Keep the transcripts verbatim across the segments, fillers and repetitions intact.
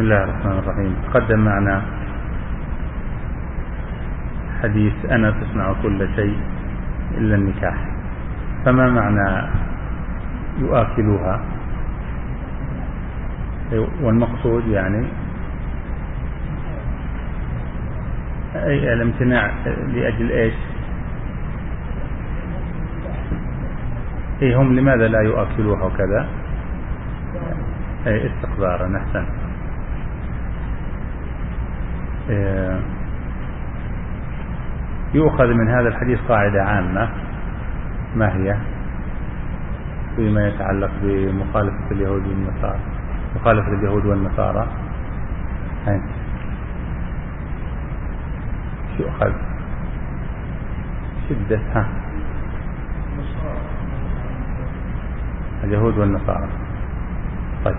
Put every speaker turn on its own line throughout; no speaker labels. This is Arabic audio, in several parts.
الله الرحمن الرحيم. تقدم معنا حديث أنا تصنع كل شيء إلا النكاح، فما معنى يؤكلوها؟ والمقصود يعني أي الامتناع لأجل إيش؟ إيه هم لماذا لا يؤكلوها وكذا؟ أي استقذارا. أحسن. إيه يؤخذ من هذا الحديث قاعدة عامة، ما هي؟ فيما يتعلق بمخالفة اليهود والنصارى، مخالفة اليهود والنصارى. هاي شو يؤخذ؟ شدتها اليهود والنصارى. طيب،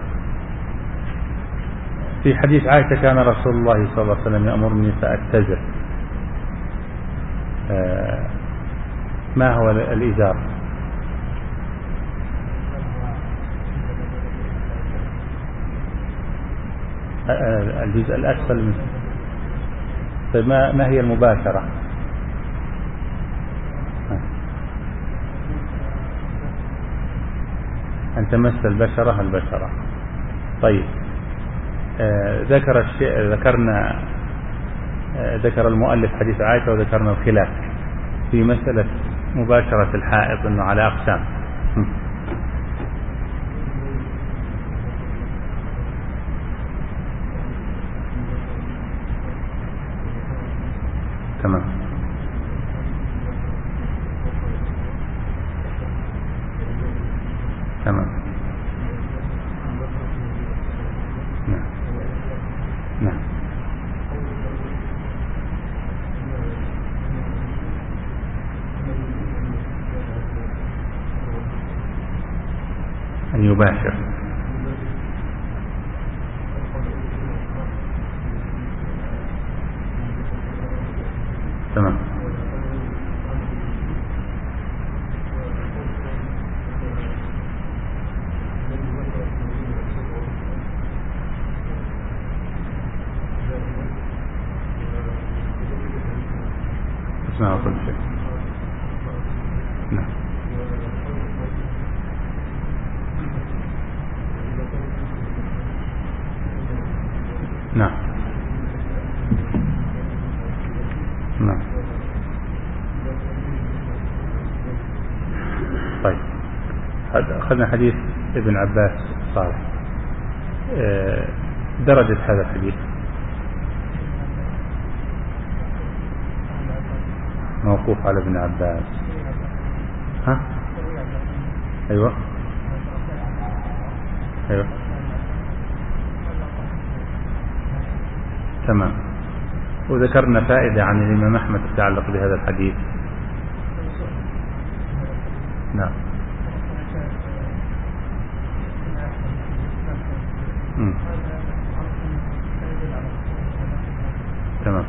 في حديث عائشة كان رسول الله صلى الله عليه وسلم يأمرني فأتزر. آه ما هو الإزار؟ آه الجزء الأسفل منه. طيب ما, ما هي المباشرة؟ آه. أن تمس البشرة البشرة. طيب، آه ذكر الشيء ذكرنا آه ذكر المؤلف حديث عائشة، وذكرنا الخلاف في مسألة مباشرة الحائض أنه على أقسام. تمام. تمام. نعم. نعم. أن يباشر. تمام. اسمع كل شيء. نعم. نعم. نعم. طيب، أخذنا حديث ابن عباس صالح. درجة هذا الحديث موقوف على ابن عباس. ها؟ أيوة. أيوة. تمام. وذكرنا فائدة عن الإمام أحمد تتعلق بهذا الحديث. نعم. م. تمام.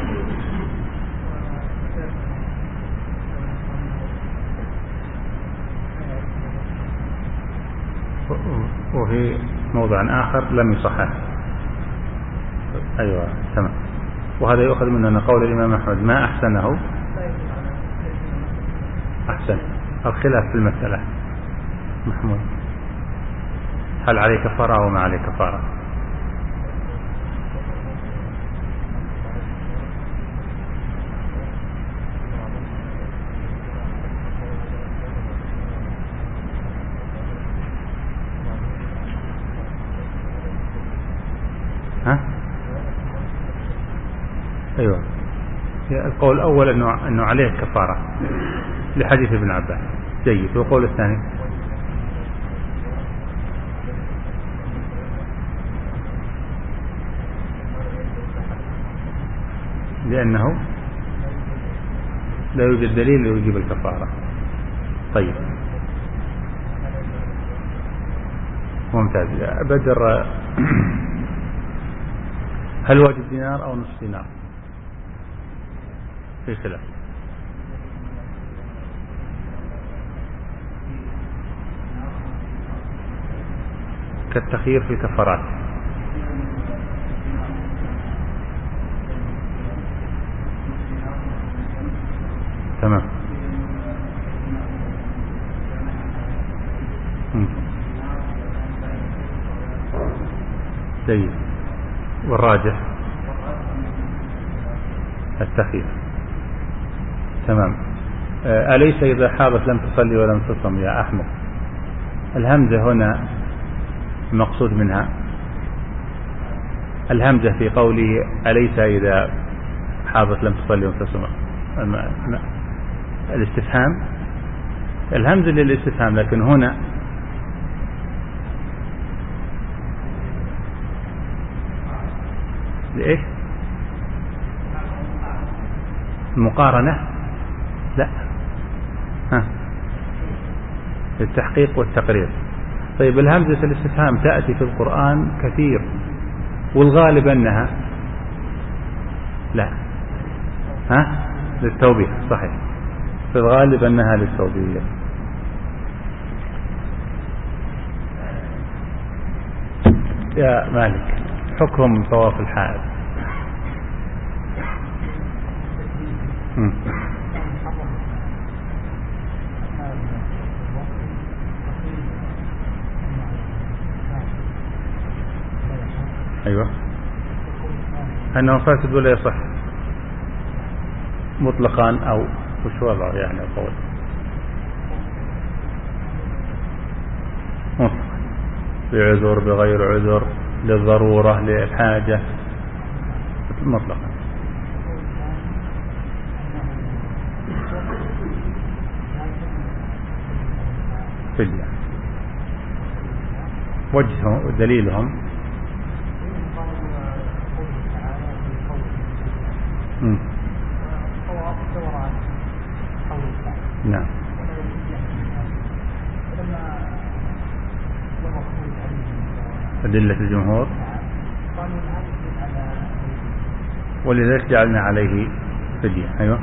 وفي موضع آخر لم يصحح. أيوة. تمام. وهذا يؤخذ منه أن قول الإمام أحمد ما أحسنه أحسن. الخلاف في المسألة محمود، هل عليه كفارة أو ما عليه كفارة؟ ها؟ أيوة. القول الأول أنه, أنه عليه كفارة لحديث ابن عباس. جيد. والقول الثاني لأنه لا يوجد دليل يوجب الكفارة. طيب، ممتاز. بدر، هل واجب دينار أو نصف دينار؟ في خلاف. كالتخيير في الكفارات. تمام. جيد. والراجح التخيير. تمام. أليس إذا حاضت لم تصلي ولم تصم يا أحمد؟ الهمزة هنا المقصود منها الهمزة في قوله أليس إذا حاضت لم تصلي ولم تصم، الاستفهام، الهمزة للاستفهام، لكن هنا لإيش؟ المقارنة؟ لا، ها، التحقيق والتقرير. طيب الهمزة الاستفهام تأتي في القرآن كثير، والغالب أنها لا، ها، للتوبيخ، صحيح، في الغالب أنها للتوبيخ. يا مالك، حكم طواف الحائض. أيوة، أنه فاسد ولا يصح مطلقا، أو وش وضعه يعني القول مطلقا، بعذر بغير عذر، للضرورة للحاجة، مطلقا. فدية. وجههم ودليلهم نعم. أدلة الجمهور، ولذلك جعلنا عليه فدية. أيوة.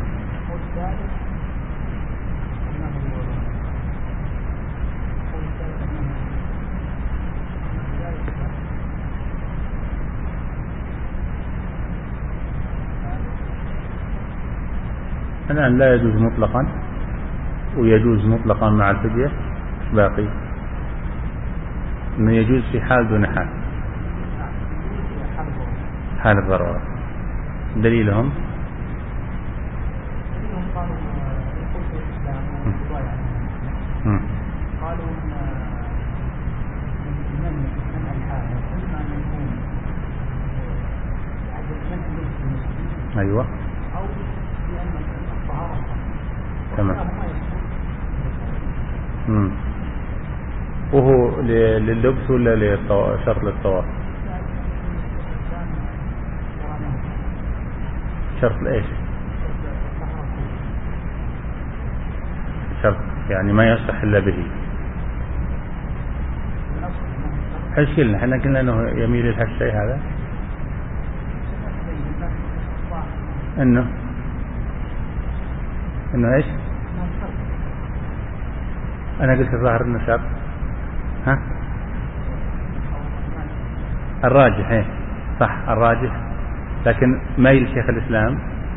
الآن لا يجوز مطلقا، ويجوز مطلقا مع الفدية. باقي إنه يجوز في حال دون حال، حال الضرورة. دليلهم أيوة. تمام. امم وهو لللبس ولا لشرط للطواف؟ شرط لإيش؟ شرط يعني ما يصح إلا به. حشكلنا احنا قلنا انه يميل الى هالشيء هذا، انه انه ايش؟ انا قلت الظاهر انه شرط. ها، الراجح ايه صح، الراجح، لكن ميل شيخ الاسلام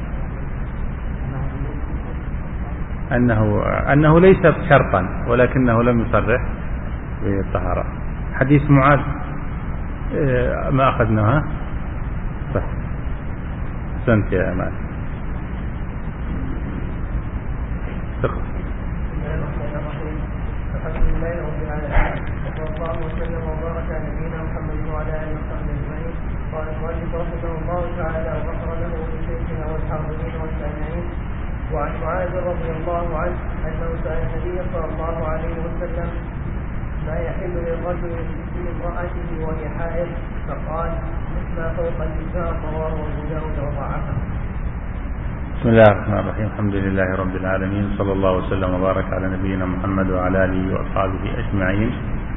انه انه ليس شرطا، ولكنه لم يصرح بالطهارة. حديث معاذ ما اخذناها بس. سنت يا امان.
الحمد لله رب العالمين، وصلى الله وسلم وبارك على نبينا محمد وعلى اله وصحبه اجمعين. قال المؤلف رحمه الله تعالى وغفر له ولشيخنا والحاضرين والسامعين. وعن معاذ رضي الله عنه انه سال النبي صلى الله عليه وسلم ما يحل للرجل في امراته وهي حائض، فقال مثل فوق النساء، رواه ابو داود وضعفه.
بسم الله الرحمن الرحيم. الحمد لله رب العالمين، صلى الله وسلم وبارك على نبينا محمد وعلى آله وأصحابه أجمعين.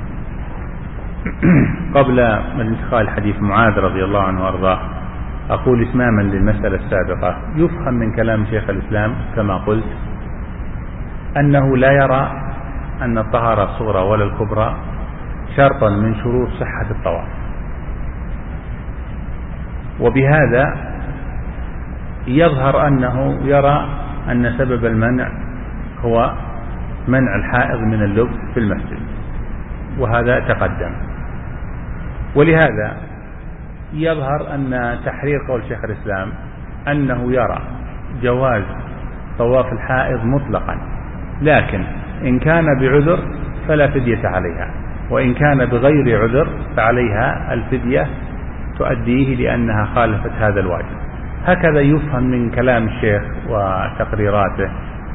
قبل انتقال حديث معاذ رضي الله عنه وأرضاه، أقول إتماما للمسألة السابقة، يفهم من كلام شيخ الإسلام كما قلت أنه لا يرى أن الطهارة الصغرى ولا الكبرى شرطا من شروط صحة الطواف، وبهذا يظهر أنه يرى أن سبب المنع هو منع الحائض من اللبس في المسجد، وهذا تقدم. ولهذا يظهر أن تحرير قول شيخ الإسلام أنه يرى جواز طواف الحائض مطلقا، لكن إن كان بعذر فلا فدية عليها، وإن كان بغير عذر فعليها الفدية تؤديه لأنها خالفت هذا الواجب. هكذا يفهم من كلام الشيخ وتقريراته.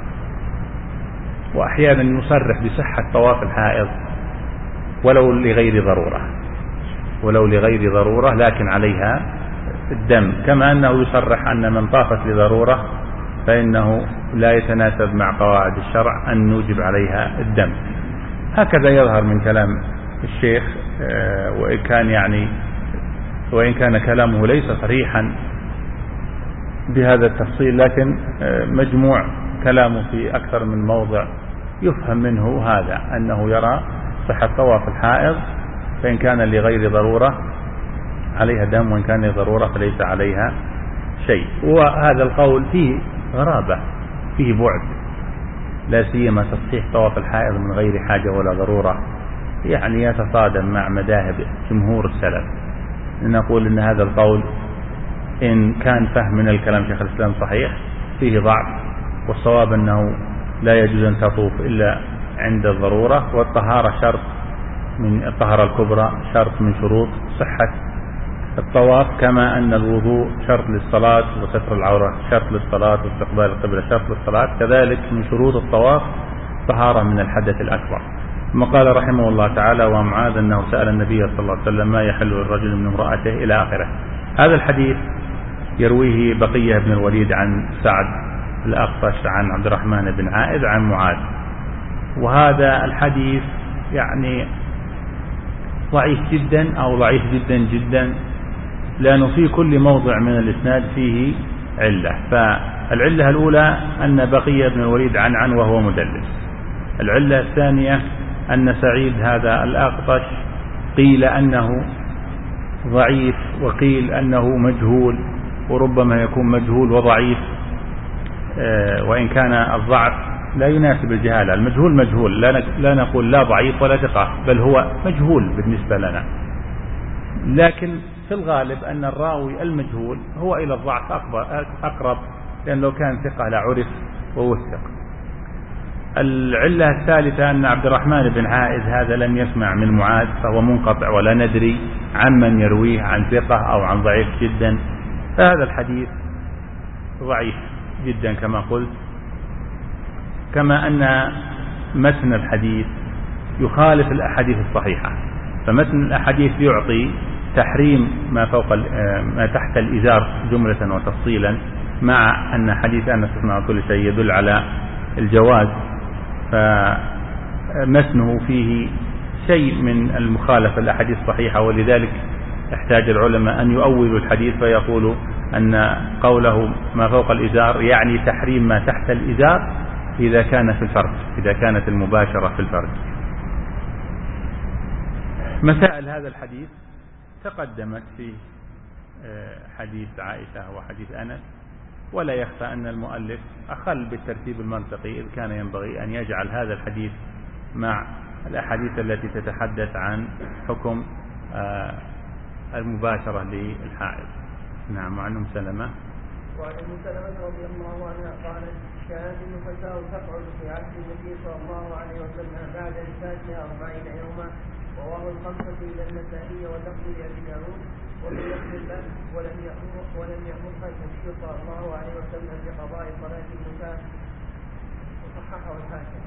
وأحيانا يصرح بصحة طواف الحائض ولو لغير ضرورة ولو لغير ضرورة لكن عليها الدم، كما أنه يصرح أن من طافت لضرورة فإنه لا يتناسب مع قواعد الشرع أن نوجب عليها الدم. هكذا يظهر من كلام الشيخ، وإن كان يعني وإن كان كلامه ليس صريحا بهذا التفصيل، لكن مجموع كلامه في أكثر من موضع يفهم منه هذا، أنه يرى صحة طواف الحائض، فإن كان لغير ضرورة عليها دم، وإن كان لضرورة فليس عليها شيء. وهذا القول فيه غرابة، فيه بعد، لا سيما تصحيح طواف الحائض من غير حاجة ولا ضرورة، يعني يتصادم مع مذاهب جمهور السلف. نقول إن هذا القول إن كان فهم من الكلام شيخ الإسلام صحيح فيه ضعف، والصواب أنه لا يجوز أن تطوف إلا عند الضرورة، والطهارة شرط من الطهارة الكبرى شرط من شروط صحة الطواف، كما أن الوضوء شرط للصلاة، وستر العورة شرط للصلاة، واستقبال القبلة شرط للصلاة، كذلك من شروط الطواف طهارة من الحدث الأكبر. ثم قال رحمه الله تعالى: ومعاذ أنه سأل النبي صلى الله عليه وسلم ما يحل للرجل من امرأته إلى آخره. هذا الحديث يرويه بقية بن الوليد عن سعد الأخفش عن عبد الرحمن بن عائذ عن معاذ، وهذا الحديث يعني ضعيف جدا أو ضعيف جدا جدا، لأنه في كل موضع من الإسناد فيه علة. فالعلة الأولى أن بقية بن الوليد عن عن وهو مدلس. العلة الثانية أن سعيد هذا الأخفش قيل أنه ضعيف، وقيل أنه مجهول، وربما يكون مجهول وضعيف، وإن كان الضعف لا يناسب الجهالة. المجهول مجهول، لا نقول لا ضعيف ولا ثقة، بل هو مجهول بالنسبة لنا، لكن في الغالب أن الراوي المجهول هو إلى الضعف أقرب، لأن لو كان ثقة لعرف ووثق. العلة الثالثة أن عبد الرحمن بن عائذ هذا لم يسمع من معاذ، فهو منقطع، ولا ندري عمن يرويه، عن ثقة أو عن ضعيف جدا، فهذا الحديث ضعيف جدا كما قلت. كما أن متن الحديث يخالف الأحاديث الصحيحة، فمتن الأحاديث يعطي تحريم ما فوق ما تحت الإزار جملة وتفصيلا، مع أن حديث أنس صنع كل شيء يدل على الجواز، فمتنه فيه شيء من المخالفة الأحاديث الصحيحة، ولذلك احتاج العلماء أن يؤولوا الحديث فيقولوا أن قوله ما فوق الإزار يعني تحريم ما تحت الإزار إذا كان في الفرج، إذا كانت المباشرة في الفرج. مسائل هذا الحديث تقدمت في حديث عائشة وحديث أنس، ولا يخفى أن المؤلف أخل بالترتيب المنطقي، إذ كان ينبغي أن يجعل هذا الحديث مع الأحاديث التي تتحدث عن حكم المباشرة للحائض. نعم. وعن أم سلمة
وعن أم سلمة رضي الله عنها قالت: كانت النفساء تقعد في عهد النبي صلى الله عليه وسلم بعد نفاسها أربعين يوما، رواه الخمسة إلى النسائي واللفظ لأبي داود وفي لفظ له: ولم يأمر ولم يأمرها النبي صلى الله عليه وسلم بقضاء صلاة النفاس، وصححه الحاكم.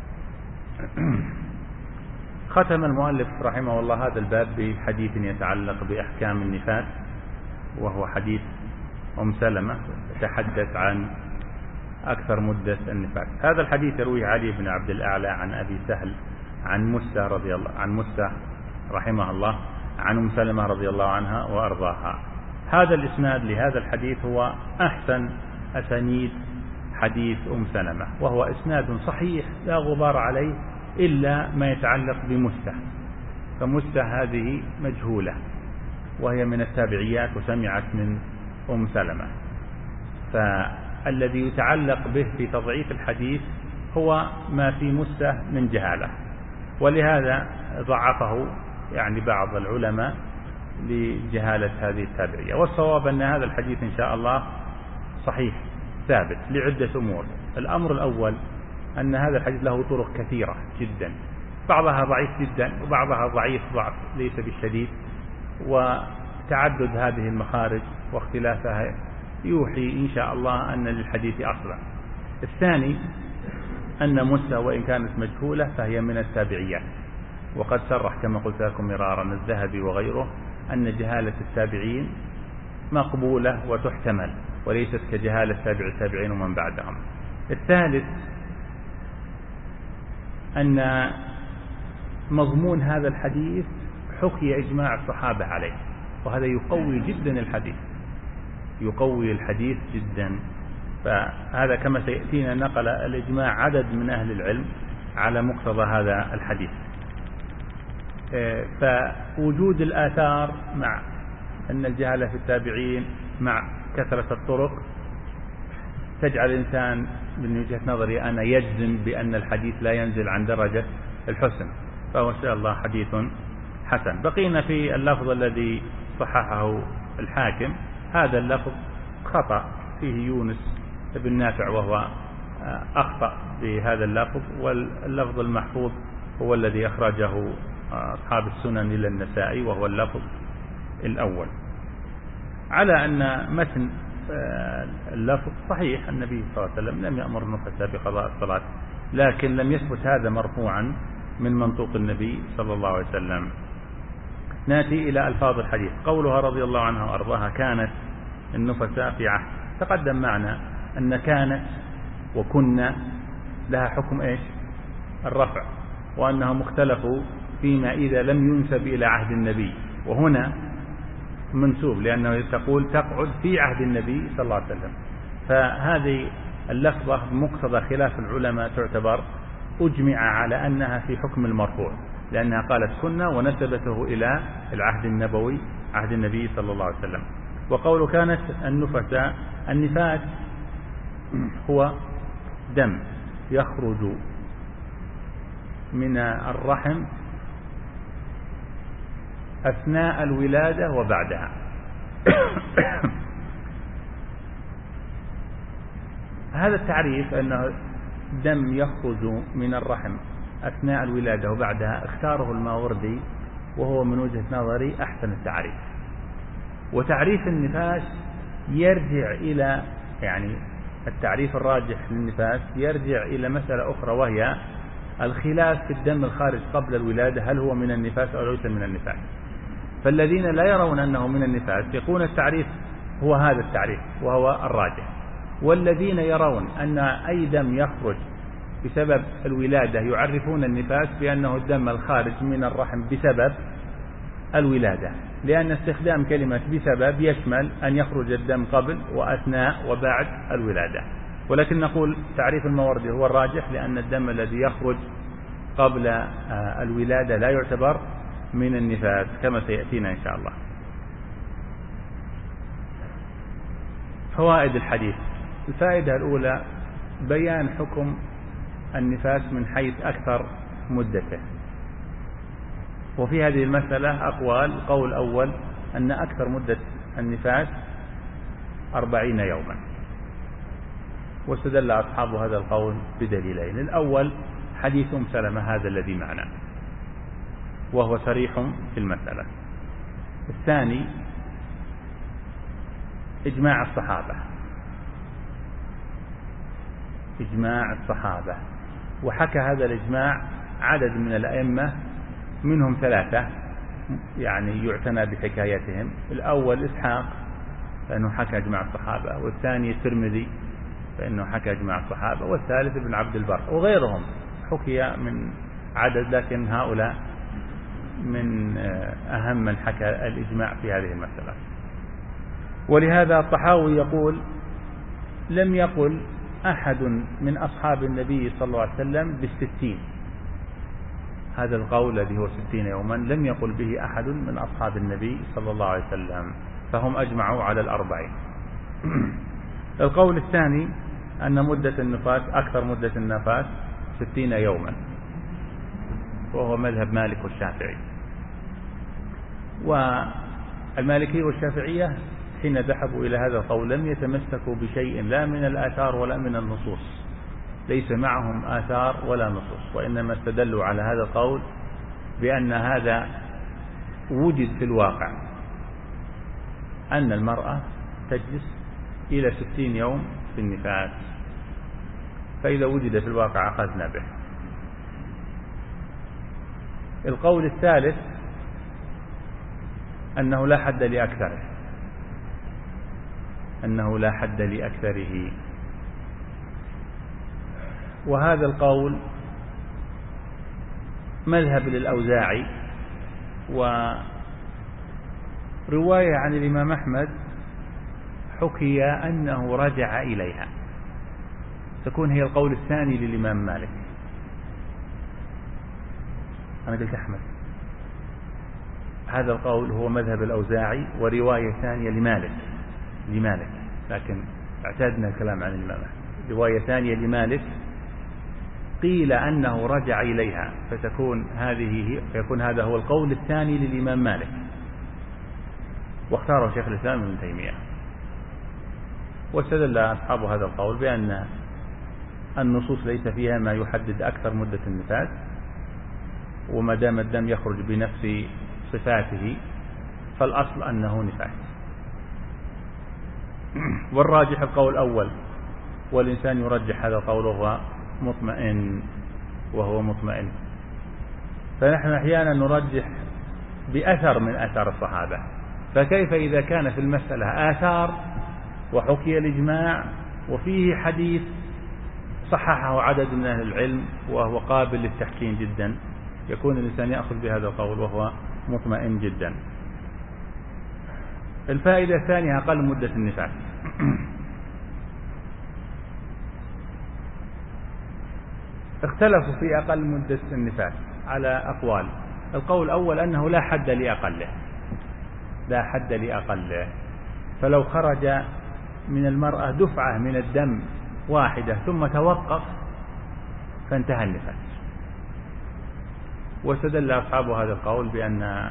ختم المؤلف رحمه الله هذا الباب بحديث يتعلق بأحكام النفاس، وهو حديث أم سلمة يتحدث عن أكثر مدة النفاس. هذا الحديث يرويه علي بن عبد الأعلى عن أبي سهل عن موسى رضي الله عن موسى رحمه الله عن أم سلمة رضي الله عنها وأرضاها. هذا الإسناد لهذا الحديث هو أحسن أسانيد حديث أم سلمة، وهو إسناد صحيح لا غبار عليه إلا ما يتعلق بمسة، فمسة هذه مجهولة وهي من التابعيات وسمعت من أم سلمة، الذي يتعلق به في تضعيف الحديث هو ما في مسه من جهالة، ولهذا ضعفه يعني بعض العلماء لجهالة هذه التابعية. والصواب أن هذا الحديث إن شاء الله صحيح ثابت لعدة أمور. الأمر الأول أن هذا الحديث له طرق كثيرة جدا، بعضها ضعيف جدا وبعضها ضعيف ضعف ليس بالشديد، وتعدد هذه المخارج واختلافها يوحي إن شاء الله أن للحديث أصلا. الثاني أن مسة وإن كانت مجهولة فهي من التابعيات، وقد صرح كما قلت لكم مرارا الذهبي وغيره أن جهالة التابعين مقبولة وتحتمل وليست كجهالة تابع التابعين ومن بعدهم. الثالث أن مضمون هذا الحديث حكي إجماع الصحابة عليه، وهذا يقوي جدا الحديث، يقوي الحديث جدا. فهذا كما سيأتينا نقل الإجماع عدد من أهل العلم على مقتضى هذا الحديث. فوجود الآثار مع أن الجهالة في التابعين مع كثرة الطرق تجعل الإنسان من وجهة نظري أنا يجزم بأن الحديث لا ينزل عن درجة الحسن، فهو إن شاء الله حديث حسن. بقينا في اللفظ الذي صححه الحاكم، هذا اللفظ خطأ فيه يونس بن نافع وهو أخطأ بهذا اللفظ، واللفظ المحفوظ هو الذي أخرجه أصحاب السنن إلى النسائي وهو اللفظ الأول. على أن متن اللفظ صحيح، النبي صلى الله عليه وسلم لم يأمر النفساء بقضاء الصلاة، لكن لم يثبت هذا مرفوعا من منطوق النبي صلى الله عليه وسلم. نأتي إلى ألفاظ الحديث. قولها رضي الله عنها وأرضاها كانت النفساء في عهد، تقدم معنا أن كانت وكنا لها حكم إيش؟ الرفع، وأنهم اختلفوا فيما إذا لم ينسب إلى عهد النبي، وهنا منسوب لأنه تقول تقعد في عهد النبي صلى الله عليه وسلم. فهذه اللفظة بمقتضى خلاف العلماء تعتبر أجمع على أنها في حكم المرفوع، لأنها قالت كنا ونسبته إلى العهد النبوي عهد النبي صلى الله عليه وسلم. وقول كانت النفساء، النفاس هو دم يخرج من الرحم أثناء الولادة وبعدها. هذا التعريف أنه دم يخرج من الرحم أثناء الولادة وبعدها اختاره الماوردي، وهو من وجهة نظري أحسن التعريف. وتعريف النفاس يرجع إلى يعني التعريف الراجح للنفاس يرجع إلى مسألة أخرى، وهي الخلاف في الدم الخارج قبل الولادة هل هو من النفاس أو ليس من النفاس. فالذين لا يرون أنه من النفاس يكون التعريف هو هذا التعريف وهو الراجح، والذين يرون أن أي دم يخرج بسبب الولادة يعرفون النفاس بأنه الدم الخارج من الرحم بسبب الولادة، لأن استخدام كلمة بسبب يشمل أن يخرج الدم قبل وأثناء وبعد الولادة. ولكن نقول تعريف الماوردي هو الراجح، لأن الدم الذي يخرج قبل الولادة لا يعتبر من النفاس كما سيأتينا إن شاء الله. فوائد الحديث. الفائدة الأولى بيان حكم النفاس من حيث أكثر مدته، وفي هذه المسألة أقوال. قول أول أن أكثر مدة النفاس أربعين يوما، واستدل أصحاب هذا القول بدليلين. الأول حديث أم سلمة هذا الذي معنا وهو صريح في المسألة. الثاني إجماع الصحابة، إجماع الصحابة، وحكى هذا الإجماع عدد من الأئمة منهم ثلاثة يعني يعتنى بحكايتهم. الأول إسحاق فإنه حكى إجماع الصحابة، والثاني الترمذي فإنه حكى إجماع الصحابة، والثالث ابن عبد البر، وغيرهم حكي من عدد، لكن هؤلاء من أهم من حكى الإجماع في هذه المسألة. ولهذا الطحاوي يقول لم يقل أحد من أصحاب النبي صلى الله عليه وسلم بالستين، هذا القول الذي هو ستين يوما لم يقل به أحد من أصحاب النبي صلى الله عليه وسلم، فهم أجمعوا على الأربعين. القول الثاني أن مدة النفاس أكثر مدة النفاس ستين يوما، وهو مذهب مالك والشافعي. والمالكية والشافعية حين ذهبوا إلى هذا القول لم يتمسكوا بشيء لا من الآثار ولا من النصوص، ليس معهم آثار ولا نصوص، وإنما استدلوا على هذا القول بأن هذا وجد في الواقع، أن المرأة تجلس إلى ستين يوم في النفاس، فإذا وجد في الواقع أخذنا به. القول الثالث أنه لا حد لأكثره، أنه لا حد لأكثره، وهذا القول مذهب للأوزاعي، ورواية عن الإمام أحمد حكي أنه رجع إليها، تكون هي القول الثاني للإمام مالك. أنا قلت أحمد، هذا القول هو مذهب الأوزاعي ورواية ثانية لمالك لمالك لكن اعتدنا الكلام عن الإمام أحمد. رواية ثانية لمالك قيل أنه رجع إليها، فتكون هذه فيكون هذا هو القول الثاني للإمام مالك، واختاره شيخ الإسلام ابن تيمية. واستدل أصحاب هذا القول بأن النصوص ليس فيها ما يحدد أكثر مدة النفاس، وما دام الدم يخرج بنفس صفاته فالأصل أنه نفاس. والراجح القول الأول، والإنسان يرجح هذا القول وهو مطمئن وهو مطمئن فنحن أحيانا نرجح بأثر من أثار الصحابة، فكيف إذا كان في المسألة آثار وحكي الإجماع وفيه حديث صححه عدد من أهل العلم وهو قابل للتحكيم جدا، يكون الإنسان يأخذ بهذا القول وهو مطمئن جدا. الفائدة الثانية أقل مدة النفاس. اختلفوا في أقل مدة النفاس على أقوال. القول الأول أنه لا حد لأقله، لا حد لأقله، فلو خرج من المرأة دفعة من الدم واحدة ثم توقف فانتهى النفاس. واستدل أصحاب هذا القول بأن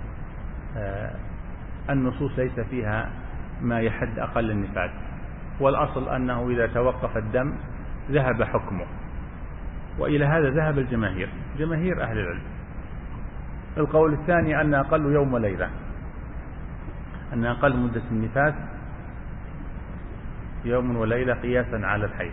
النصوص ليس فيها ما يحد أقل النفاس، والأصل أنه إذا توقف الدم ذهب حكمه، وإلى هذا ذهب الجماهير جماهير أهل العلم. القول الثاني أن أقل يوم وليلة، أن أقل مدة النفاس يوم وليلة قياسا على الحيض.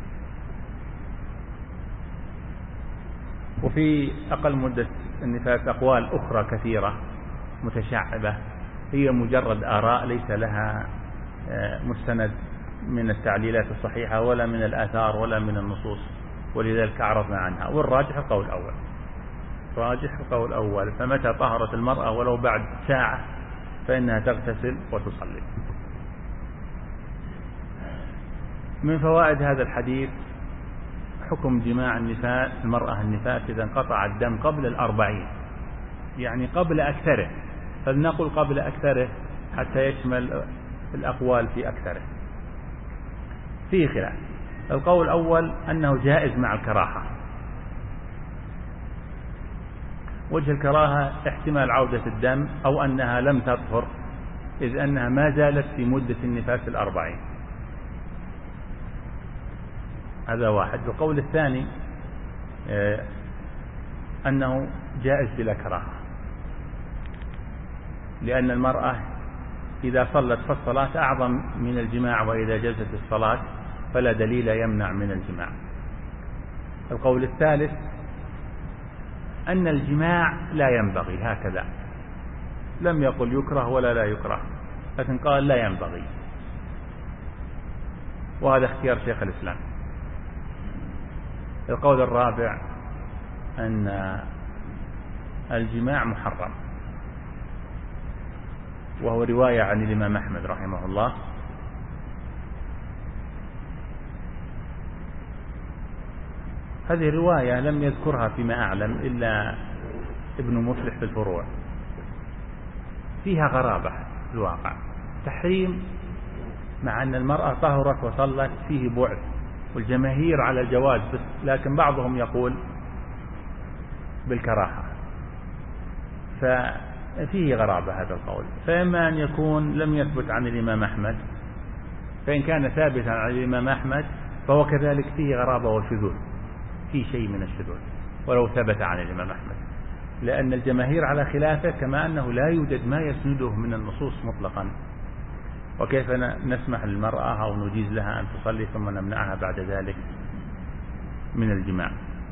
وفي أقل مدة النفاس أقوال أخرى كثيرة متشعبة، هي مجرد آراء ليس لها مستند من التعليلات الصحيحة ولا من الآثار ولا من النصوص، ولذلك أعرضنا عنها. والراجح القول الأول، راجح القول الأول، فمتى طهرت المرأة ولو بعد ساعة فإنها تغتسل وتصلي. من فوائد هذا الحديث حكم جماع النفاس المرأة النفاس إذا انقطع الدم قبل الأربعين، يعني قبل أكثره، فلنقل قبل أكثره حتى يشمل الأقوال في أكثره. فيه خلاف. القول الأول أنه جائز مع الكراهة. وجه الكراهة احتمال عودة الدم أو أنها لم تطهر، إذ أنها ما زالت في مدة النفاس الأربعين، هذا واحد. القول الثاني أنه جائز بلا كراهة، لأن المرأة إذا صلت فالصلاة أعظم من الجماع، وإذا جازت الصلاة فلا دليل يمنع من الجماع. القول الثالث أن الجماع لا ينبغي، هكذا لم يقل يكره ولا لا يكره، لكن قال لا ينبغي، وهذا اختيار شيخ الإسلام. القول الرابع أن الجماع محرم، وهو رواية عن الإمام أحمد رحمه الله. هذه الرواية لم يذكرها فيما أعلم إلا ابن مفلح في الفروع، فيها غرابة في الواقع. تحريم مع أن المرأة طهرت وصلت فيه بعد، والجماهير على الجواز، لكن بعضهم يقول بالكراهة، ففيه غرابة هذا القول. فإما أن يكون لم يثبت عن الإمام أحمد، فإن كان ثابتا عن الإمام أحمد فهو كذلك فيه غرابة وشذوذ، فيه شيء من الشذوذ ولو ثبت عن الإمام أحمد، لأن الجماهير على خلافه، كما أنه لا يوجد ما يسنده من النصوص مطلقا. وكيف نسمح للمرأة أو نجيز لها أن تصلي ثم نمنعها بعد ذلك من الجماع؟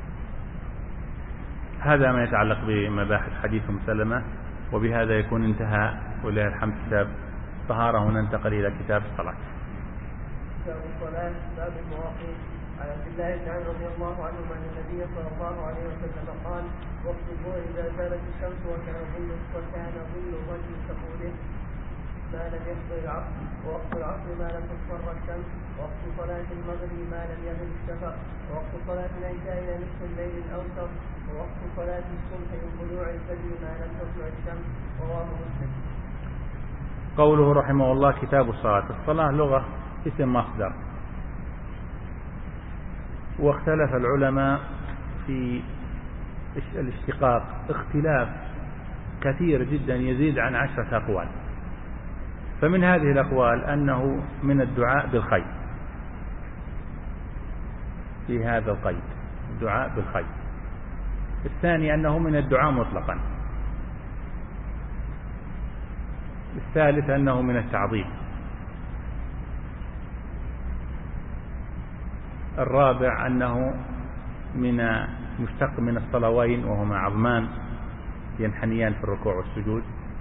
هذا ما يتعلق بمباحث حديث أم سلمة. وبهذا يكون انتهى ولله الحمد كتاب طهارة، وننتقل إلى كتاب الصلاة.
كتاب الصلاة. باب المواقيت. عن عبد الله بن عمرو رضي الله عنهما أن النبي صلى الله عليه وسلم قال: وقت الظهر إذا زالت الشمس وكان ظل وكان ظل الرجل كقوله ما لم يحضر العصر، ووقت العصر ما لم تصفر الشمس، ووقت صلاة المغرب ما لم يغب الشفق، ووقت صلاة العشاء إلى نصف الليل الأوسط، ووقت صلاة الصبح من طلوع الفجر ما لم تطلع الشمس. رواه مسلم.
قوله رحمه الله كتاب الصلاة. الصلاة لغة اسم مصدر، واختلف العلماء في الاشتقاق اختلاف كثير جدا يزيد عن عشرة أقوال. فمن هذه الأقوال أنه من الدعاء بالخير، في هذا القيد الدعاء بالخير. الثاني أنه من الدعاء مطلقا. الثالث أنه من التعظيم. الرابع أنه من مشتق من الصلوين وهما عظمان ينحنيان في الركوع والسجود.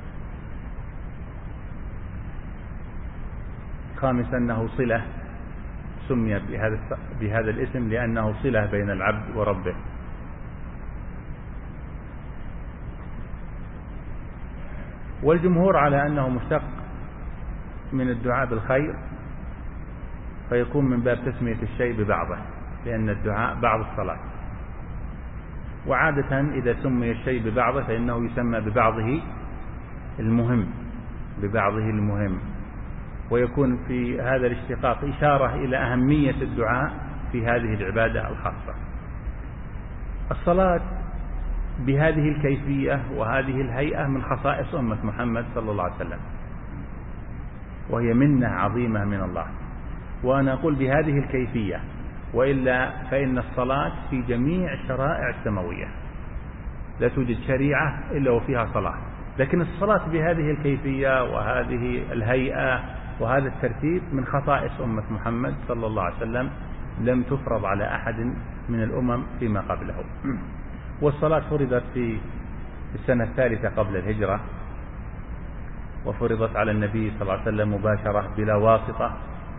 خامسا أنه صلة، سمي بهذا بهذا الاسم لأنه صلة بين العبد وربه. والجمهور على أنه مشتق من الدعاء بالخير، فيكون من باب تسمية الشيء ببعضه، لأن الدعاء بعض الصلاة. وعادة إذا سمي الشيء ببعضه فإنه يسمى ببعضه المهم ببعضه المهم ويكون في هذا الاشتقاق إشارة إلى أهمية الدعاء في هذه العبادة الخاصة. الصلاة بهذه الكيفية وهذه الهيئة من خصائص أمة محمد صلى الله عليه وسلم، وهي منة عظيمة من الله. وأنا أقول بهذه الكيفية، وإلا فإن الصلاة في جميع الشرائع السماوية لا توجد شريعة إلا وفيها صلاة، لكن الصلاة بهذه الكيفية وهذه الهيئة وهذا الترتيب من خصائص أمة محمد صلى الله عليه وسلم، لم تفرض على أحد من الأمم فيما قبله. والصلاة فرضت في السنة الثالثة قبل الهجرة، وفرضت على النبي صلى الله عليه وسلم مباشرة بلا واسطة.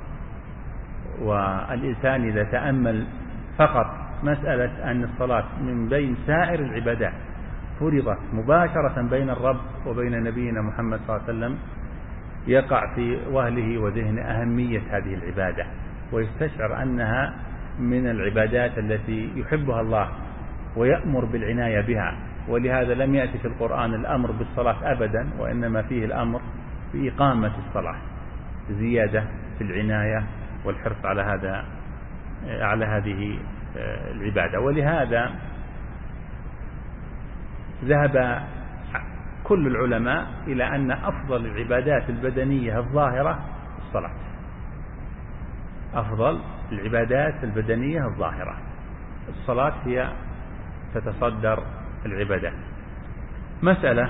والإنسان إذا تأمل فقط مسألة أن الصلاة من بين سائر العبادات فرضت مباشرة بين الرب وبين نبينا محمد صلى الله عليه وسلم، يقع في وهله وذهنه أهمية هذه العبادة، ويستشعر أنها من العبادات التي يحبها الله ويأمر بالعناية بها. ولهذا لم يأتي في القرآن الأمر بالصلاة أبدا، وإنما فيه الأمر بإقامة الصلاة، زيادة في العناية والحرص على هذا على هذه العبادة. ولهذا ذهب كل العلماء إلى أن أفضل العبادات البدنية الظاهرة الصلاة، أفضل العبادات البدنية الظاهرة الصلاة هي تتصدر العبادات. مسألة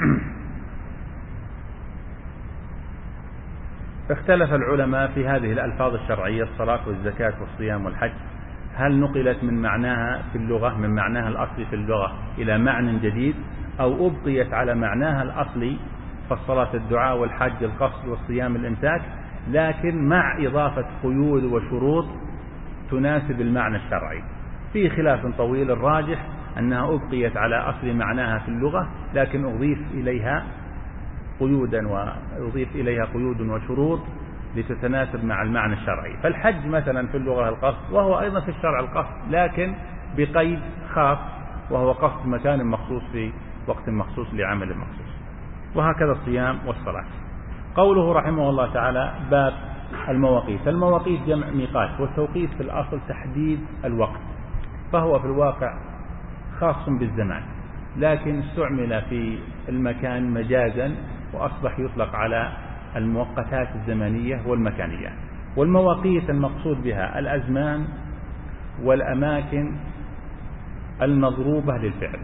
اختلف العلماء في هذه الألفاظ الشرعية، الصلاة والزكاة والصيام والحج، هل نقلت من معناها في اللغة من معناها الأصلي في اللغة إلى معنى جديد، أو أبقيت على معناها الأصلي، فالصلاة الدعاء والحج القصد والصيام الإمساك، لكن مع إضافة قيود وشروط تناسب المعنى الشرعي. في خلاف طويل، الراجح أنها أبقيت على أصل معناها في اللغة، لكن أضيف إليها قيودا ويضيف إليها قيود وشروط لتتناسب مع المعنى الشرعي. فالحج مثلا في اللغة القصد، وهو أيضا في الشرع القصد، لكن بقيد خاص، وهو قصد مكان مخصوص في وقت مخصوص لعمل مخصوص. وهكذا الصيام والصلاة. قوله رحمه الله تعالى باب المواقيت. المواقيت جمع ميقات، والتوقيت في الأصل تحديد الوقت، فهو في الواقع خاص بالزمان، لكن استعمل في المكان مجازا وأصبح يطلق على المؤقتات الزمنية والمكانية. والمواقيت المقصود بها الأزمان والأماكن المضروبة للفعل،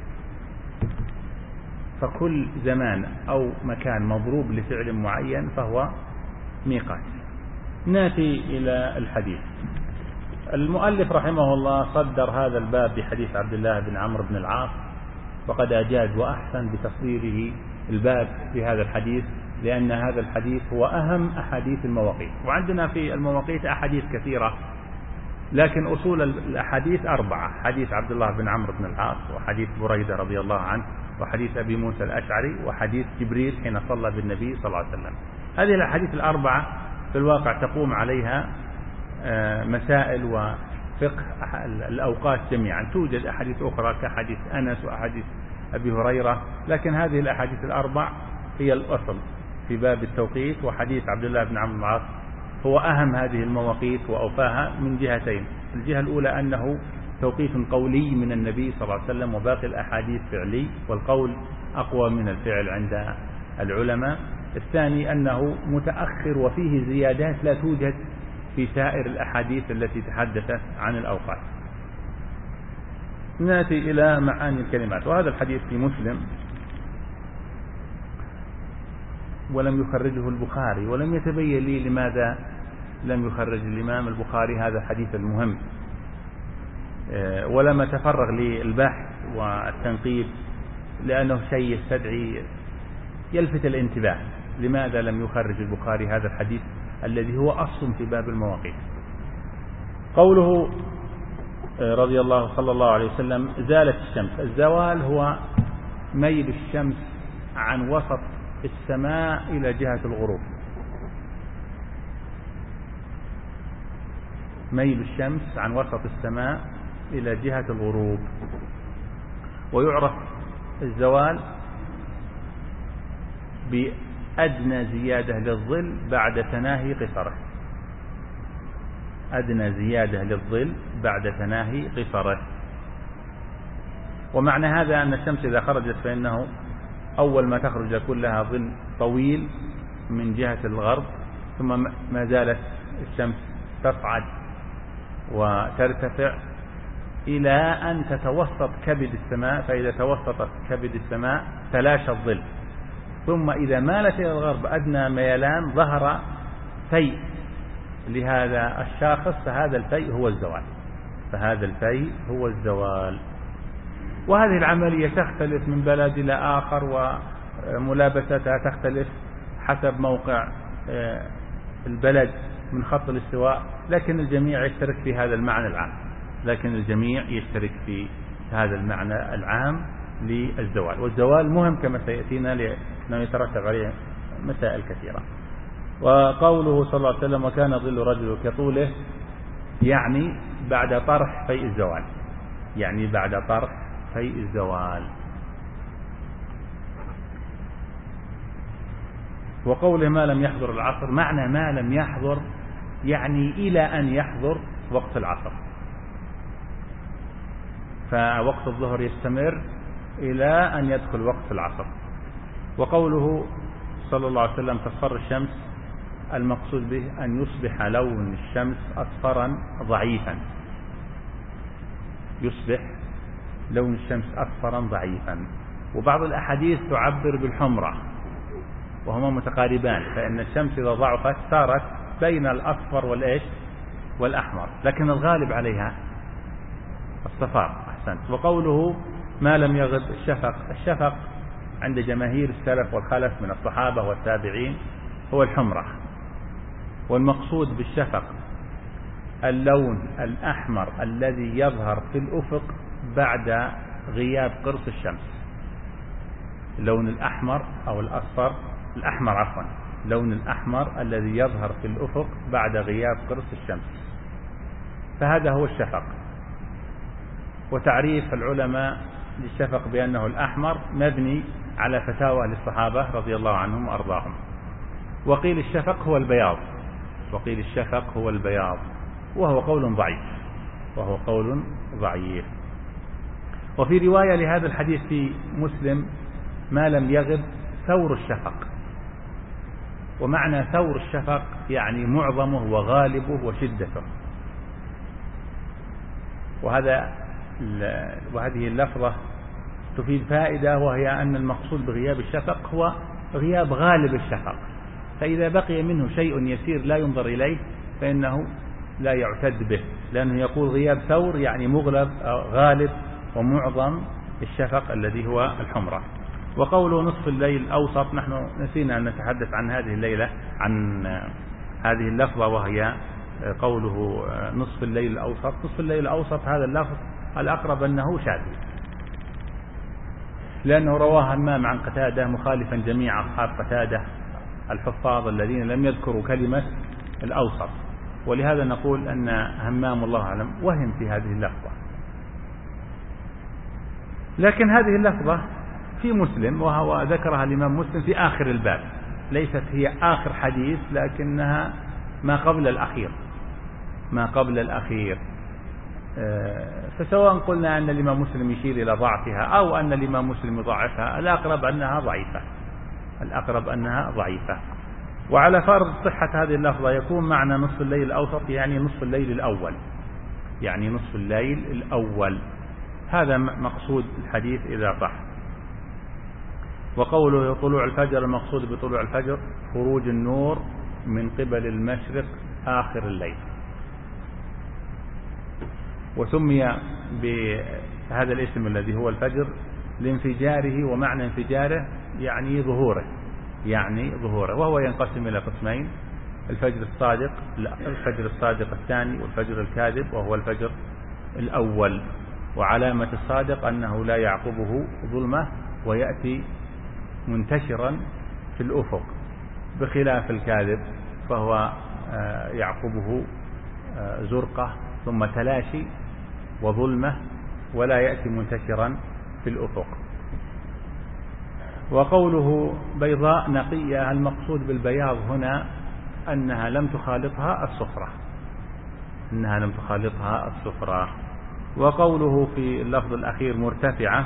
فكل زمان أو مكان مضروب لفعل معين فهو ميقات. ناتي إلى الحديث. المؤلف رحمه الله صدر هذا الباب بحديث عبد الله بن عمرو بن العاص، وقد أجاد وأحسن بتصديره الباب بهذا الحديث، لأن هذا الحديث هو أهم أحاديث المواقيت. وعندنا في المواقيت أحاديث كثيرة، لكن أصول الأحاديث أربعة: حديث عبد الله بن عمرو بن العاص، وحديث بريدة رضي الله عنه، وحديث أبي موسى الأشعري، وحديث جبريل حين صلى بالنبي صلى الله عليه وسلم. هذه الأحاديث الأربعة في الواقع تقوم عليها مسائل وفقه الأوقات جميعا. توجد أحاديث أخرى كحديث أنس وأحاديث أبي هريرة، لكن هذه الأحاديث الأربع هي الأصل في باب التوقيت. وحديث عبد الله بن عمرو بن العاص هو أهم هذه المواقيت وأوفاها من جهتين: الجهة الأولى أنه توقيت قولي من النبي صلى الله عليه وسلم، وباقي الأحاديث فعلي، والقول أقوى من الفعل عند العلماء. الثاني أنه متأخر وفيه زيادات لا توجد في سائر الأحاديث التي تحدثت عن الأوقات. نأتي إلى معاني الكلمات. وهذا الحديث في مسلم، ولم يخرجه البخاري، ولم يتبين لي لماذا لم يخرج الإمام البخاري هذا الحديث المهم، ولم أتفرغ للبحث والتنقيب، لأنه شيء يستدعي يلفت الانتباه. لماذا لم يخرج البخاري هذا الحديث الذي هو أصل في باب المواقيت؟ قوله رضي الله صلى الله عليه وسلم: زالت الشمس. الزوال هو ميل الشمس عن وسط السماء إلى جهة الغروب. ميل الشمس عن وسط السماء إلى جهة الغروب. ويعرف الزوال بأدنى زيادة للظل بعد تناهي قصره. أدنى زيادة للظل بعد تناهي قصره. ومعنى هذا أن الشمس إذا خرجت فإنه أول ما تخرج يكون لها ظل طويل من جهة الغرب، ثم ما زالت الشمس تصعد وترتفع إلى أن تتوسط كبد السماء، فإذا توسطت كبد السماء تلاشى الظل، ثم إذا مالت إلى الغرب أدنى ميلان ظهر فيء لهذا الشاخص، فهذا الفيء هو الزوال. فهذا الفيء هو الزوال. وهذه العملية تختلف من بلد إلى آخر، وملابستها تختلف حسب موقع البلد من خط الاستواء، لكن الجميع يشترك في هذا المعنى العام. لكن الجميع يشترك في هذا المعنى العام للزوال. والزوال مهم كما سيأتينا لأنه يترتب عليه مسائل كثيرة. وقوله صلى الله عليه وسلم: وكان ظل رجل كطوله، يعني بعد طرح فيء الزوال، يعني بعد طرح فيء الزوال. وقوله ما لم يحضر العصر، معنى ما لم يحضر يعني إلى أن يحضر وقت العصر، فوقت الظهر يستمر إلى أن يدخل وقت العصر. وقوله صلى الله عليه وسلم تصفر الشمس، المقصود به أن يصبح لون الشمس أصفرا ضعيفا، يصبح لون الشمس أصفرا ضعيفا. وبعض الأحاديث تعبر بالحمرة، وهما متقاربان، فإن الشمس إذا ضعفت صارت بين الأصفر والإيش والأحمر، لكن الغالب عليها الصفار. أحسنت. وقوله ما لم يغب الشفق، الشفق عند جماهير السلف والخلف من الصحابة والتابعين هو الحمرة، والمقصود بالشفق اللون الأحمر الذي يظهر في الأفق بعد غياب قرص الشمس. اللون الأحمر أو الأصفر، الأحمر عفوا، لون الأحمر الذي يظهر في الأفق بعد غياب قرص الشمس، فهذا هو الشفق. وتعريف العلماء للشفق بأنه الأحمر مبني على فتاوى للصحابة رضي الله عنهم وأرضاهم. وقيل الشفق هو البياض، وقيل الشفق هو البياض، وهو قول ضعيف وهو قول ضعيف. وفي رواية لهذا الحديث في مسلم: ما لم يغب ثور الشفق. ومعنى ثور الشفق يعني معظمه وغالبه وشدته. وهذا وهذه اللفظة تفيد فائدة، وهي أن المقصود بغياب الشفق هو غياب غالب الشفق، فإذا بقي منه شيء يسير لا ينظر إليه فإنه لا يعتد به، لأنه يقول غياب ثور يعني مغلب غالب ومعظم الشفق الذي هو الحمرة. وقوله نصف الليل الأوسط، نحن نسينا أن نتحدث عن هذه الليلة عن هذه اللفظة، وهي قوله نصف الليل الأوسط. نصف الليل الأوسط هذا اللفظ الأقرب أنه شاذ، لأنه رواه همام عن قتادة مخالفا جميع أصحاب قتادة الحفاظ الذين لم يذكروا كلمة الأوسط، ولهذا نقول أن همام الله أعلم وهم في هذه اللفظة. لكن هذه اللفظة في مسلم، وهو ذكرها الإمام مسلم في آخر الباب، ليست هي آخر حديث لكنها ما قبل الأخير ما قبل الأخير فسواء قلنا أن الإمام مسلم يشير إلى ضعفها أو أن الإمام مسلم يضعفها، الأقرب أنها ضعيفة الأقرب أنها ضعيفة. وعلى فرض صحة هذه اللفظة يكون معنى نصف الليل الأوسط يعني نصف الليل الأول يعني نصف الليل الأول هذا مقصود الحديث إذا صح. وقوله طلوع الفجر، المقصود بطلوع الفجر خروج النور من قبل المشرق آخر الليل. وسمي بهذا الاسم الذي هو الفجر لانفجاره، ومعنى انفجاره يعني ظهوره يعني ظهوره وهو ينقسم إلى قسمين: الفجر الصادق الفجر الصادق الثاني، والفجر الكاذب وهو الفجر الأول. وعلامة الصادق أنه لا يعقبه ظلمة ويأتي منتشرا في الأفق، بخلاف الكاذب فهو يعقبه زرقة ثم تلاشي وظلمة ولا يأتي منتشرا في الأفق. وقوله بيضاء نقية، المقصود بالبياض هنا أنها لم تخالطها الصفرة أنها لم تخالطها الصفرة. وقوله في اللفظ الأخير مرتفعة،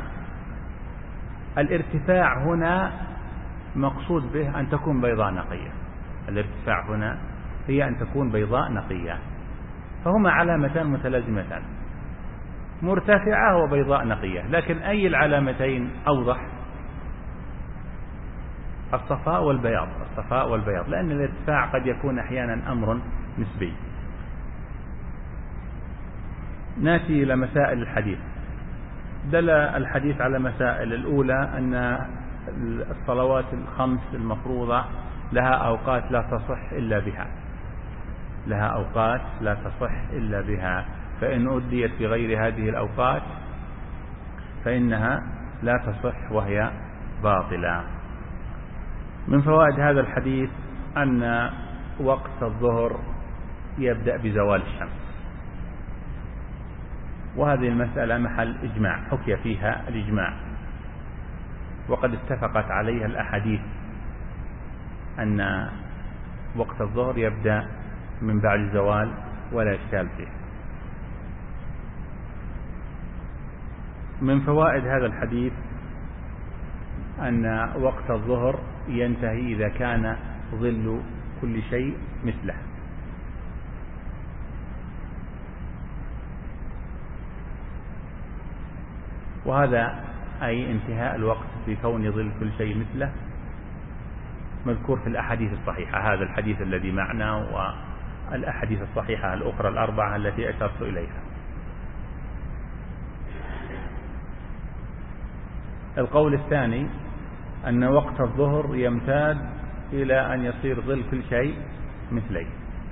الارتفاع هنا مقصود به أن تكون بيضاء نقية الارتفاع هنا هي أن تكون بيضاء نقية، فهما علامتان متلازمتان: مرتفعة وبيضاء نقية. لكن أي العلامتين أوضح؟ الصفاء والبياض الصفاء والبياض لأن الارتفاع قد يكون أحيانا أمر نسبي. نأتي إلى مسائل الحديث. دل الحديث على مسائل. الأولى أن الصلوات الخمس المفروضة لها أوقات لا تصح إلا بها لها أوقات لا تصح إلا بها فإن أديت في غير هذه الأوقات فإنها لا تصح وهي باطلة. من فوائد هذا الحديث أن وقت الظهر يبدأ بزوال الشمس، وهذه المسألة محل إجماع حكي فيها الإجماع، وقد اتفقت عليها الأحاديث أن وقت الظهر يبدأ من بعد الزوال ولا إشكال فيه. من فوائد هذا الحديث أن وقت الظهر ينتهي إذا كان ظل كل شيء مثله، وهذا أي انتهاء الوقت بكون ظل كل شيء مثله مذكور في الأحاديث الصحيحة، هذا الحديث الذي معنا والأحاديث الصحيحة الأخرى الأربعة التي أشرت إليها. القول الثاني أن وقت الظهر يمتد إلى أن يصير ظل كل شيء مثليه،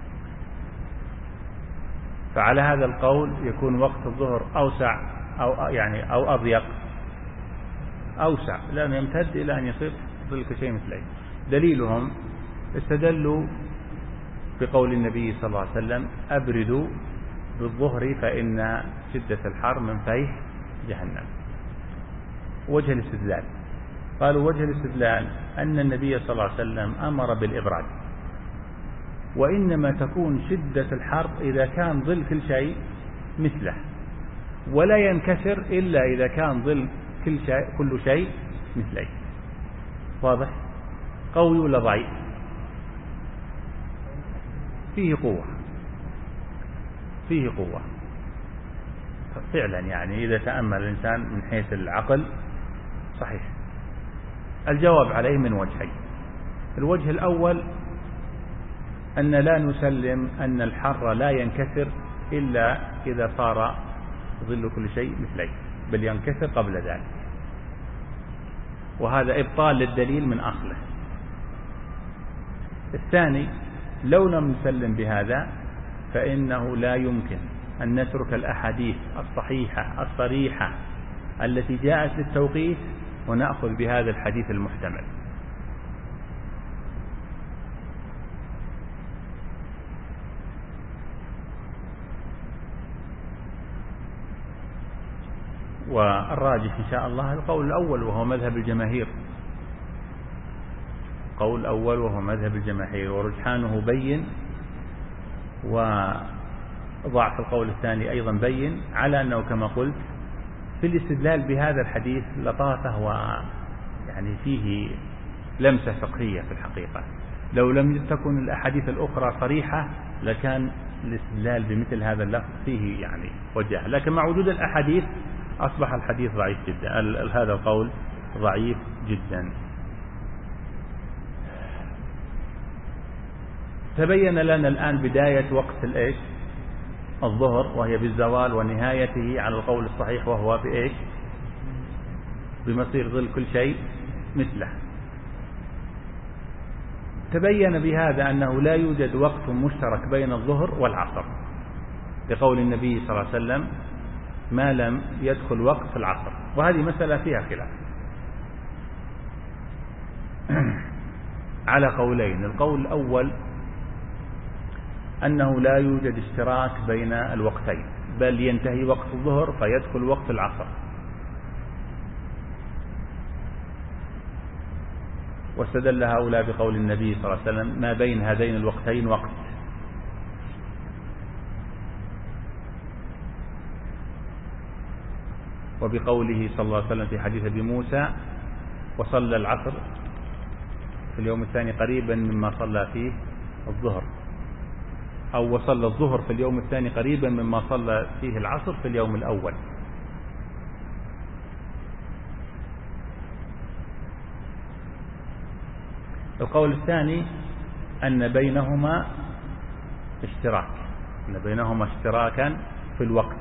فعلى هذا القول يكون وقت الظهر أوسع أو يعني أو أضيق أوسع، لأنه يمتد إلى أن يصير ظل كل شيء مثليه. دليلهم استدلوا بقول النبي صلى الله عليه وسلم: أبردوا بالظهر فإن شدة الحر من فيح جهنم. وجه الاستدلال قالوا وجه الاستدلال أن النبي صلى الله عليه وسلم أمر بالإبراد وإنما تكون شدة الحر إذا كان ظل كل شيء مثله، ولا ينكسر إلا إذا كان ظل كل شيء كل شيء مثليه. واضح؟ قوي ولا ضعيف؟ فيه قوة، فيه قوة فعلا، يعني إذا تأمل الإنسان من حيث العقل صحيح. الجواب عليه من وجهين. الوجه الأول أن لا نسلم أن الحر لا ينكسر إلا إذا صار ظل كل شيء مثليه، بل ينكسر قبل ذلك، وهذا إبطال للدليل من أصله. الثاني، لو لم نسلم بهذا فإنه لا يمكن أن نترك الأحاديث الصحيحة الصريحة التي جاءت للتوقيت ونأخذ بهذا الحديث المحتمل. والراجح إن شاء الله القول الأول وهو مذهب الجماهير، قول الأول وهو مذهب الجماهير، ورجحانه بين، وضعف القول الثاني أيضا بين، على أنه كما قلت في الاستدلال بهذا الحديث لطافة ويعني فيه لمسة فقهية في الحقيقة. لو لم تكن الأحاديث الأخرى صريحة لكان الاستدلال بمثل هذا اللفظ فيه يعني وجه، لكن مع وجود الأحاديث أصبح الحديث ضعيف جدا، هذا القول ضعيف جدا. تبين لنا الآن بداية وقت الإيش؟ الظهر، وهي بالزوال، ونهايته على القول الصحيح وهو بإيش؟ بمصير ظل كل شيء مثله. تبين بهذا أنه لا يوجد وقت مشترك بين الظهر والعصر، لقول النبي صلى الله عليه وسلم ما لم يدخل وقت في العصر، وهذه مسألة فيها خلاف على قولين. القول الأول أنه لا يوجد اشتراك بين الوقتين، بل ينتهي وقت الظهر فيدخل وقت العصر، واستدل هؤلاء بقول النبي صلى الله عليه وسلم ما بين هذين الوقتين وقت، وبقوله صلى الله عليه وسلم في حديث أبي موسى وصلى العصر في اليوم الثاني قريبا مما صلى فيه الظهر، أو وصلى الظهر في اليوم الثاني قريبا مما صلى فيه العصر في اليوم الأول. القول الثاني أن بينهما اشتراك، أن بينهما اشتراكا في الوقت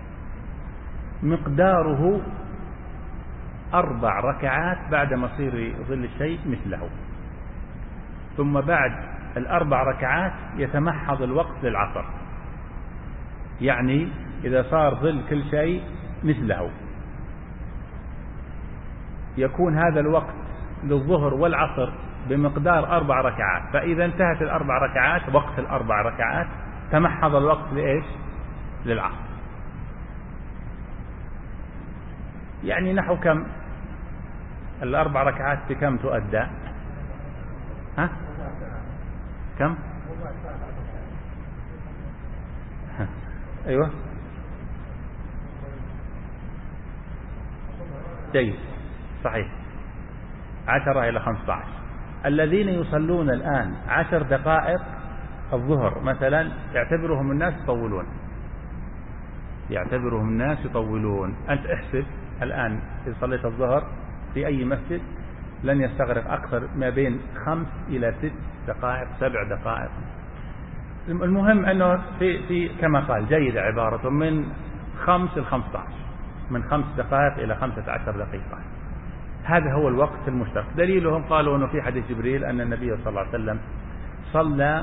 مقداره أربع ركعات بعد مصير ظل الشيء مثله، ثم بعد الأربع ركعات يتمحض الوقت للعصر، يعني إذا صار ظل كل شيء مثله يكون هذا الوقت للظهر والعصر بمقدار أربع ركعات، فإذا انتهت الأربع ركعات وقت الأربع ركعات تمحض الوقت لإيش؟ للعصر. يعني نحو كم الأربع ركعات بكم تؤدى؟ ها؟ كم؟ أيوة جيد صحيح، عشرة إلى خمسة عشر. الذين يصلون الآن عشر دقائق الظهر مثلا يعتبرهم الناس يطولون، يعتبرهم الناس يطولون. أنت احسب الآن إذا صليت الظهر في أي مسجد لن يستغرق أكثر ما بين خمس إلى ست دقائق سبع دقائق. المهم أنه في, في كما قال جيد عبارة من خمس إلى خمسة عشر، من خمس دقائق إلى خمسة عشر دقيقة، هذا هو الوقت المشترك. دليلهم قالوا أنه في حديث جبريل أن النبي صلى الله عليه وسلم صلى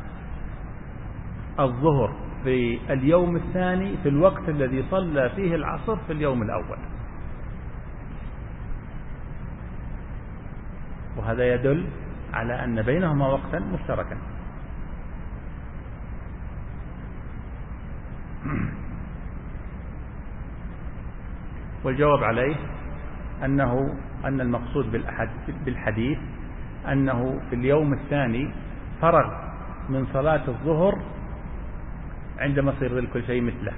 الظهر في اليوم الثاني في الوقت الذي صلى فيه العصر في اليوم الأول، وهذا يدل على أن بينهما وقتا مشتركا. والجواب عليه أنه أن المقصود بالحديث أنه في اليوم الثاني فرغ من صلاة الظهر عندما يصير ظل كل شيء مثله،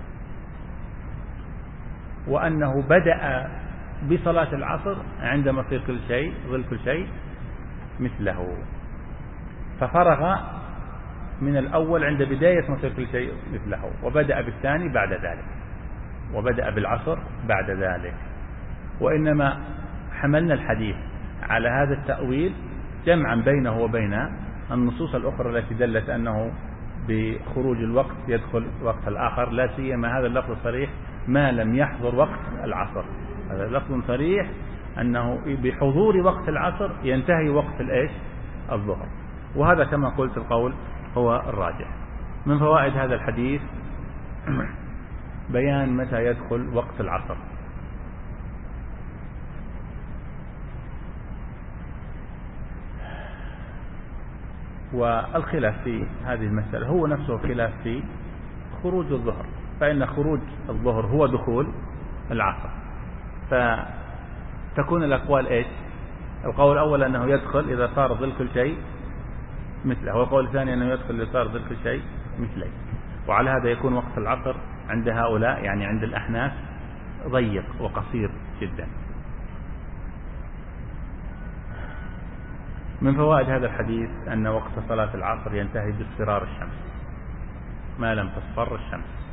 وأنه بدأ بصلاة العصر عندما يصير كل شيء ظل كل شيء مثله، ففرغ من الأول عند بداية ما يصير كل شيء مثله، وبدأ بالثاني بعد ذلك، وبدأ بالعصر بعد ذلك. وإنما حملنا الحديث على هذا التأويل جمعا بينه وبين النصوص الأخرى التي دلت أنه بخروج الوقت يدخل وقت الآخر، لا سيما هذا اللفظ صريح ما لم يحضر وقت العصر. هذا لفظ صريح أنه بحضور وقت العصر ينتهي وقت الإيش الظهر، وهذا كما قلت القول هو الراجح. من فوائد هذا الحديث بيان متى يدخل وقت العصر. والخلاف في هذه المسألة هو نفسه خلاف في خروج الظهر، فإن خروج الظهر هو دخول العصر، فتكون الأقوال إيش؟ القول الأول أنه يدخل إذا صار ظل كل شيء مثله، والقول الثاني أنه يدخل إذا صار ظل كل شيء مثله. وعلى هذا يكون وقت العصر عند هؤلاء يعني عند الأحناف ضيق وقصير جدا. من فوائد هذا الحديث أن وقت صلاة العصر ينتهي باصفرار الشمس ما لم تصفر الشمس.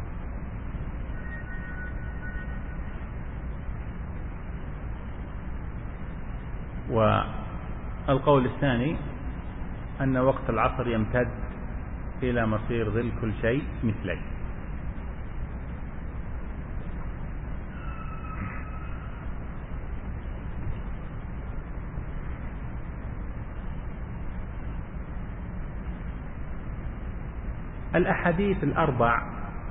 والقول الثاني أن وقت العصر يمتد إلى مصير ظل كل شيء مثله. الأحاديث الأربع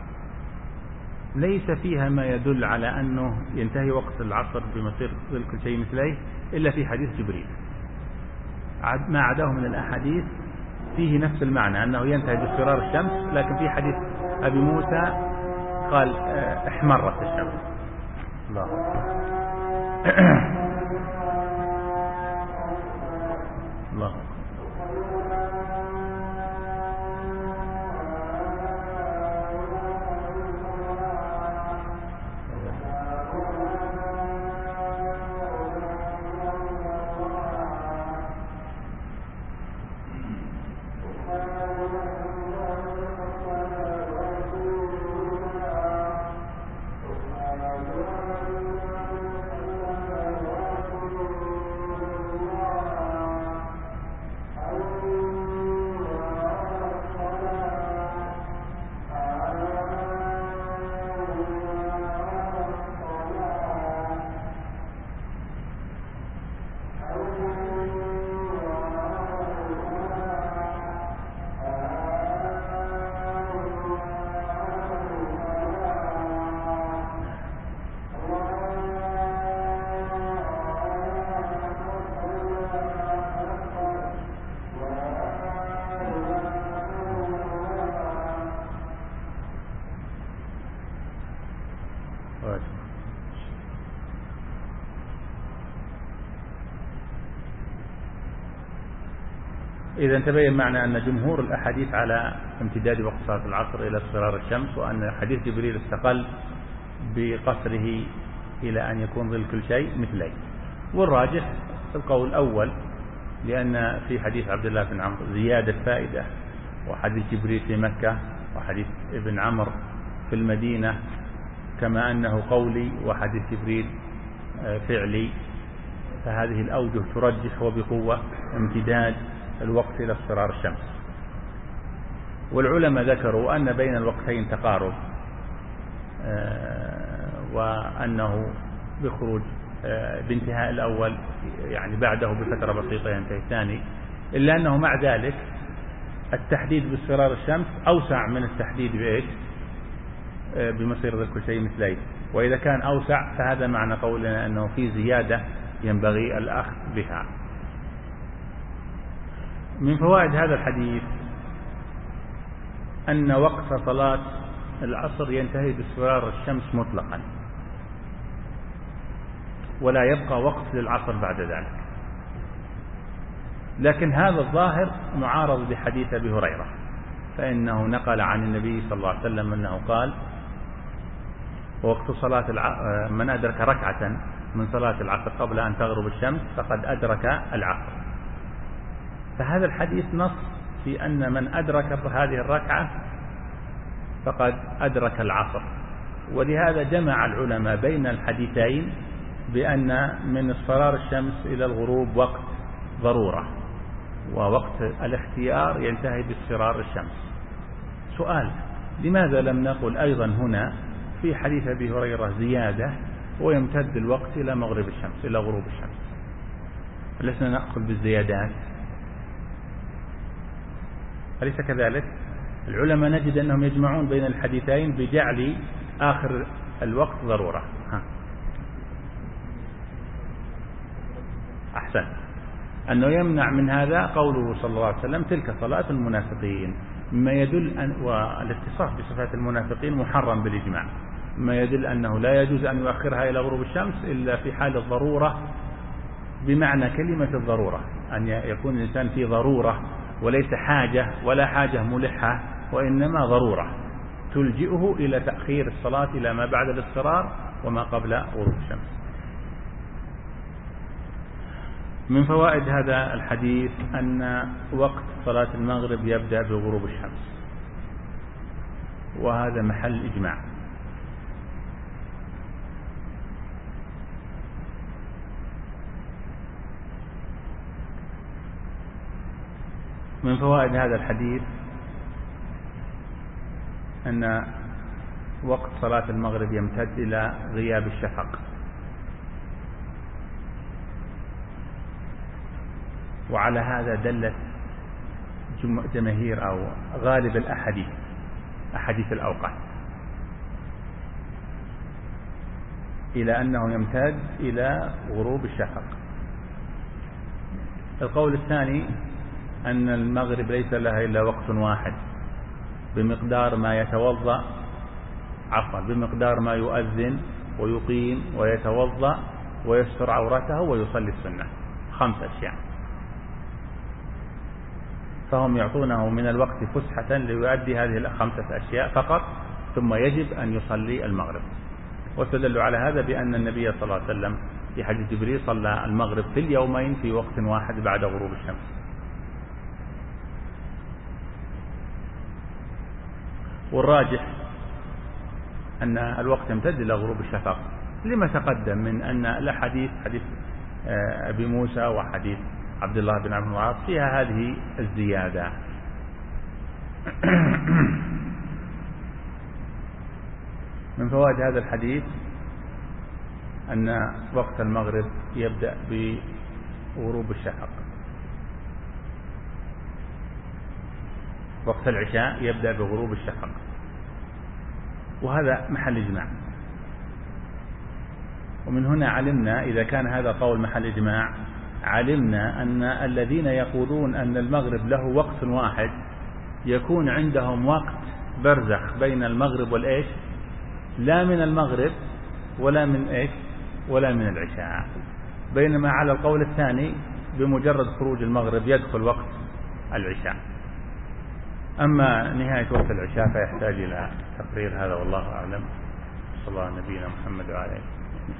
ليس فيها ما يدل على أنه ينتهي وقت العصر بمصير ظل كل شيء مثله إلا في حديث جبريل. ما عداه من الأحاديث فيه نفس المعنى أنه ينتهي باصفرار الشمس، لكن في حديث أبي موسى قال احمرت الشمس. الله الله إذا تبين معنى أن جمهور الأحاديث على امتداد وقت صلاة العصر إلى اصفرار الشمس، وأن حديث جبريل استقل بقصره إلى أن يكون ظل كل شيء مثله. والراجح القول الأول، لأن في حديث عبد الله بن عمرو زيادة فائدة، وحديث جبريل في مكة وحديث ابن عمرو في المدينة كما أنه قولي وحديث جبريل فعلي، فهذه الأوجه ترجح وبقوة امتداد الوقت إلى اصفرار الشمس. والعلماء ذكروا أن بين الوقتين تقارب، وأنه بخروج بانتهاء الأول يعني بعده بفترة بسيطة ينتهي الثاني، إلا أنه مع ذلك التحديد باصفرار الشمس أوسع من التحديد بإيش بمصير ظل كل شيء مثله. وإذا كان أوسع فهذا معنى قولنا أنه في زيادة ينبغي الأخذ بها. من فوائد هذا الحديث أن وقت صلاة العصر ينتهي باصفرار الشمس مطلقا، ولا يبقى وقت للعصر بعد ذلك. لكن هذا الظاهر معارض بحديث أبي هريرة، فإنه نقل عن النبي صلى الله عليه وسلم أنه قال: وقت صلاة الع... من أدرك ركعة من صلاة العصر قبل أن تغرب الشمس فقد أدرك العصر. فهذا الحديث نص في أن من أدرك هذه الركعة فقد أدرك العصر، ولهذا جمع العلماء بين الحديثين بأن من اصفرار الشمس إلى الغروب وقت ضرورة، ووقت الاختيار ينتهي باصفرار الشمس. سؤال: لماذا لم نقل أيضا هنا في حديث أبي هريرة زيادة ويمتد الوقت إلى مغرب الشمس إلى غروب الشمس؟ لسنا نأخذ بالزيادات، أليس كذلك؟ العلماء نجد أنهم يجمعون بين الحديثين بجعل آخر الوقت ضرورة. ها. أحسن. أنه يمنع من هذا قوله صلى الله عليه وسلم: تلك صلاة المنافقين، مما يدل أن والاتصاف بصفات المنافقين محرم بالإجماع، مما يدل أنه لا يجوز أن يؤخرها إلى غروب الشمس إلا في حال الضرورة، بمعنى كلمة الضرورة، أن يكون الإنسان في ضرورة وليس حاجة ولا حاجة ملحة، وإنما ضرورة تلجئه إلى تأخير الصلاة إلى ما بعد الاصفرار وما قبل غروب الشمس. من فوائد هذا الحديث أن وقت صلاة المغرب يبدأ بغروب الشمس، وهذا محل إجماع. من فوائد هذا الحديث أن وقت صلاة المغرب يمتد إلى غياب الشفق، وعلى هذا دلت جماهير أو غالب الأحاديث أحاديث الأوقات إلى أنه يمتد إلى غروب الشفق. القول الثاني أن المغرب ليس لها إلا وقت واحد بمقدار ما يتوضأ عفوا بمقدار ما يؤذن ويقيم ويتوضأ ويستر عورته ويصلي السنة، خمس أشياء، فهم يعطونه من الوقت فسحة ليؤدي هذه الخمسة أشياء فقط، ثم يجب أن يصلي المغرب. واستدلوا على هذا بأن النبي صلى الله عليه وسلم في حديث جبريل صلى المغرب في اليومين في وقت واحد بعد غروب الشمس. والراجح أن الوقت يمتد إلى غروب الشفق، لما تقدم من أن الأحاديث حديث أبي موسى وحديث عبد الله بن عمرو بن العاص فيها هذه الزيادة. من فوائد هذا الحديث أن وقت المغرب يبدأ بغروب الشفق، وقت العشاء يبدأ بغروب الشفق، وهذا محل إجماع. ومن هنا علمنا إذا كان هذا قول محل إجماع، علمنا أن الذين يقولون أن المغرب له وقت واحد يكون عندهم وقت برزخ بين المغرب والإيش، لا من المغرب ولا من إيش ولا من العشاء، بينما على القول الثاني بمجرد خروج المغرب يدخل وقت العشاء. أما نهاية وقت العشاء فيحتاج إلى تقرير، هذا والله أعلم. صلى الله على نبينا محمد وعلى آله.